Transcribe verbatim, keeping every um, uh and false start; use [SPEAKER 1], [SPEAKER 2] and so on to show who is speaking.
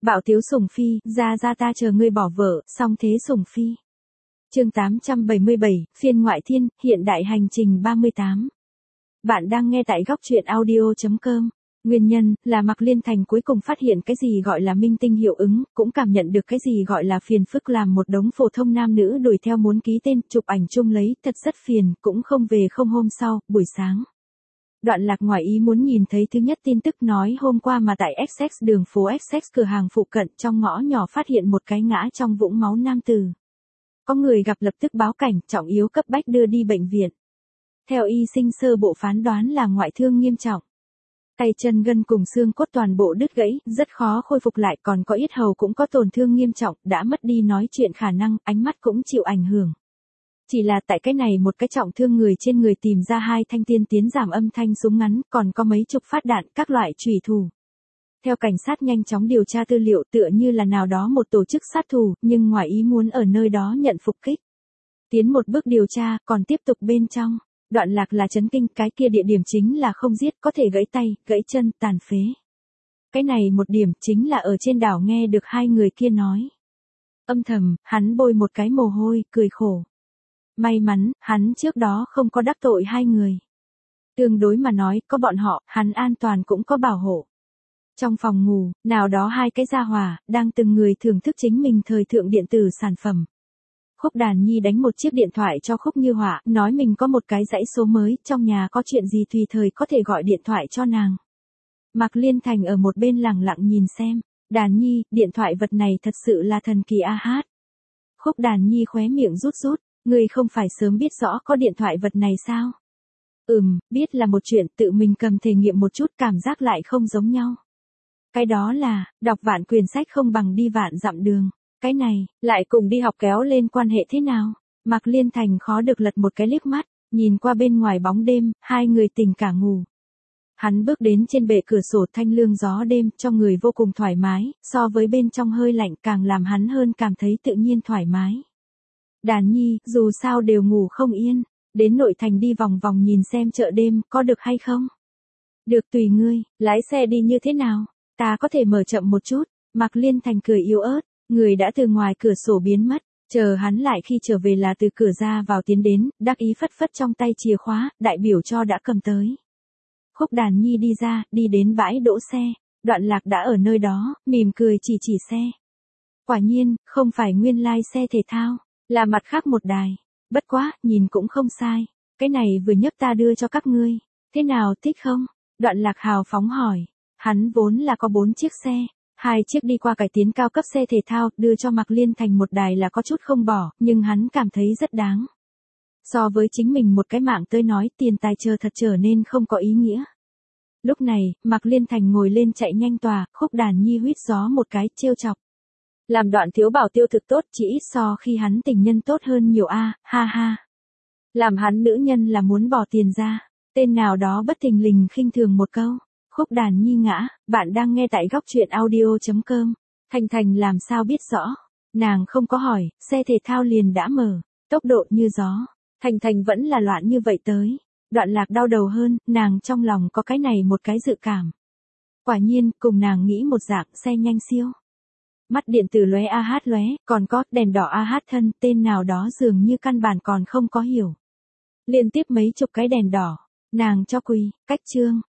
[SPEAKER 1] Bạo tiếu sủng phi, ra ra ta chờ ngươi bỏ vợ, song thế sủng phi. Chương tám trăm bảy mươi bảy, phiên ngoại thiên, hiện đại hành trình ba mươi tám. Bạn đang nghe tại góc truyện audio chấm com. Nguyên nhân là Mạc Liên Thành cuối cùng phát hiện cái gì gọi là minh tinh hiệu ứng, cũng cảm nhận được cái gì gọi là phiền phức làm một đống phổ thông nam nữ đuổi theo muốn ký tên, chụp ảnh chung lấy, thật rất phiền, cũng không về không hôm sau, buổi sáng. Đoạn Lạc ngoài ý muốn nhìn thấy thứ nhất tin tức nói hôm qua mà tại ích ích đường phố ích ích cửa hàng phụ cận trong ngõ nhỏ phát hiện một cái ngã trong vũng máu nam tử. Có người gặp lập tức báo cảnh, trọng yếu cấp bách đưa đi bệnh viện. Theo y sinh sơ bộ phán đoán là ngoại thương nghiêm trọng. Tay chân gân cùng xương cốt toàn bộ đứt gãy, rất khó khôi phục lại, còn có yết hầu cũng có tổn thương nghiêm trọng, đã mất đi nói chuyện khả năng, ánh mắt cũng chịu ảnh hưởng. Chỉ là tại cái này một cái trọng thương người trên người tìm ra hai thanh tiên tiến giảm âm thanh súng ngắn, còn có mấy chục phát đạn, các loại chủy thủ. Theo cảnh sát nhanh chóng điều tra tư liệu tựa như là nào đó một tổ chức sát thủ, nhưng ngoài ý muốn ở nơi đó nhận phục kích. Tiến một bước điều tra, còn tiếp tục bên trong. Đoạn Lạc là chấn kinh, cái kia địa điểm chính là không giết, có thể gãy tay, gãy chân, tàn phế. Cái này một điểm chính là ở trên đảo nghe được hai người kia nói. Âm thầm, hắn bôi một cái mồ hôi, cười khổ. May mắn, hắn trước đó không có đắc tội hai người. Tương đối mà nói, có bọn họ, hắn an toàn cũng có bảo hộ. Trong phòng ngủ, nào đó hai cái gia hỏa, đang từng người thưởng thức chính mình thời thượng điện tử sản phẩm. Khúc Đàn Nhi đánh một chiếc điện thoại cho Khúc Như Họa, nói mình có một cái dãy số mới, trong nhà có chuyện gì tùy thời có thể gọi điện thoại cho nàng. Mạc Liên Thành ở một bên lặng lặng nhìn xem, Đàn Nhi, điện thoại vật này thật sự là thần kỳ a hát. Khúc Đàn Nhi khóe miệng rút rút, ngươi không phải sớm biết rõ có điện thoại vật này sao? Ừm, biết là một chuyện, tự mình cầm thể nghiệm một chút, cảm giác lại không giống nhau. Cái đó là, đọc vạn quyển sách không bằng đi vạn dặm đường. Cái này, lại cùng đi học kéo lên quan hệ thế nào? Mạc Liên Thành khó được lật một cái liếc mắt, nhìn qua bên ngoài bóng đêm, hai người tỉnh cả ngủ. Hắn bước đến trên bệ cửa sổ, thanh lương gió đêm, cho người vô cùng thoải mái, so với bên trong hơi lạnh càng làm hắn hơn cảm thấy tự nhiên thoải mái. Đàn Nhi, dù sao đều ngủ không yên, đến nội thành đi vòng vòng nhìn xem chợ đêm, có được hay không? Được, tùy ngươi, lái xe đi như thế nào? Ta có thể mở chậm một chút. Mạc Liên Thành cười yếu ớt. Người đã từ ngoài cửa sổ biến mất, chờ hắn lại khi trở về là từ cửa ra vào tiến đến, đắc ý phất phất trong tay chìa khóa, đại biểu cho đã cầm tới. Khúc Đàn Nhi đi ra, đi đến bãi đỗ xe, Đoạn Lạc đã ở nơi đó, mỉm cười chỉ chỉ xe. Quả nhiên, không phải nguyên lai xe thể thao, là mặt khác một đài. Bất quá, nhìn cũng không sai. Cái này vừa nhấc ta đưa cho các ngươi. Thế nào, thích không? Đoạn Lạc hào phóng hỏi. Hắn vốn là có bốn chiếc xe. Hai chiếc đi qua cải tiến cao cấp xe thể thao, đưa cho Mạc Liên Thành một đài là có chút không bỏ, nhưng hắn cảm thấy rất đáng. So với chính mình một cái mạng tới nói, tiền tài chờ thật trở nên không có ý nghĩa. Lúc này, Mạc Liên Thành ngồi lên chạy nhanh tòa, Khúc Đàn Nhi huýt gió một cái, trêu chọc. Làm Đoạn thiếu bảo tiêu thực tốt, chỉ ít so khi hắn tình nhân tốt hơn nhiều a, ha ha. Làm hắn nữ nhân là muốn bỏ tiền ra, tên nào đó bất thình lình khinh thường một câu. Khúc Đàn Nhi ngã, bạn đang nghe tại góc truyện audio chấm com. Thành Thành làm sao biết rõ? Nàng không có hỏi, xe thể thao liền đã mở, tốc độ như gió. Thành Thành vẫn là loạn như vậy tới. Đoạn Lạc đau đầu hơn, nàng trong lòng có cái này một cái dự cảm. Quả nhiên, cùng nàng nghĩ một dạng, xe nhanh siêu. Mắt điện tử lóe a hát lóe, còn có đèn đỏ a hát thân, tên nào đó dường như căn bản còn không có hiểu. Liên tiếp mấy chục cái đèn đỏ, nàng cho quỳ, cách chương.